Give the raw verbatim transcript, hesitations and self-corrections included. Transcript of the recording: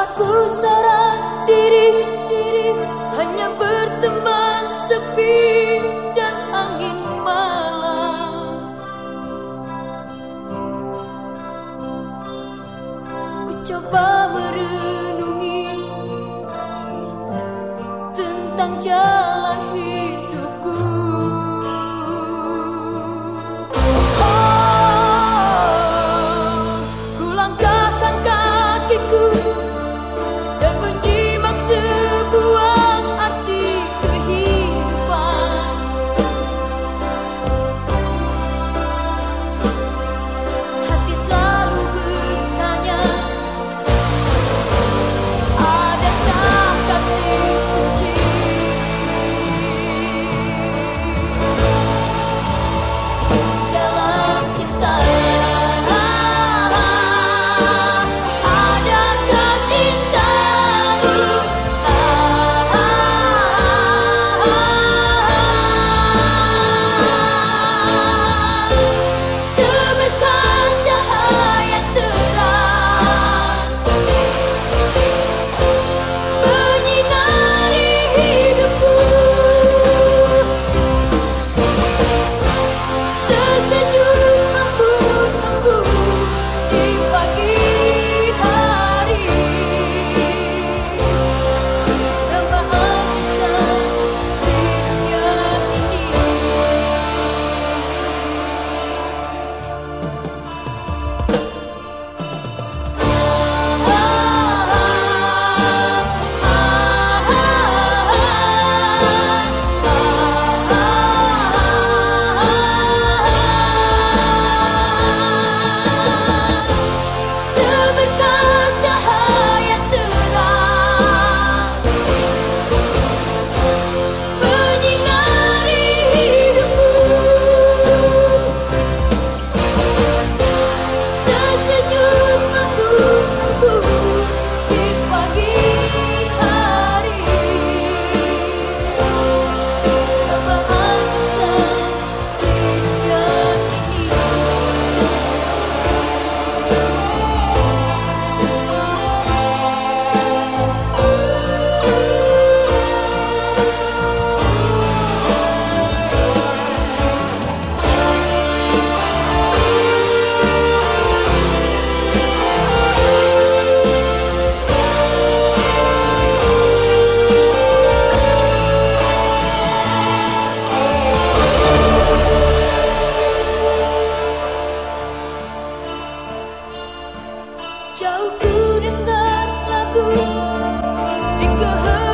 Aku sarang diri, diri hanya berteman sepi dan angin malam. Ku coba merenungi tentang jalan hidupku. Oh, ku langkahkan kakiku dan menyimak sebuah arti kehidupan. Hati selalu bertanya, adakah kasih suci dalam cinta? Adakah cintamu seberkas cahaya terang menyinari hidupku, sesejuk embun-embun di pagi hari, dambaan insan di dunia ini. Seberkas cahaya terang menyinari hidupku, sesejuk embun-embun di pagi hari, dambaan insan di dunia ini. Jauh ku dengar lagu di keheningan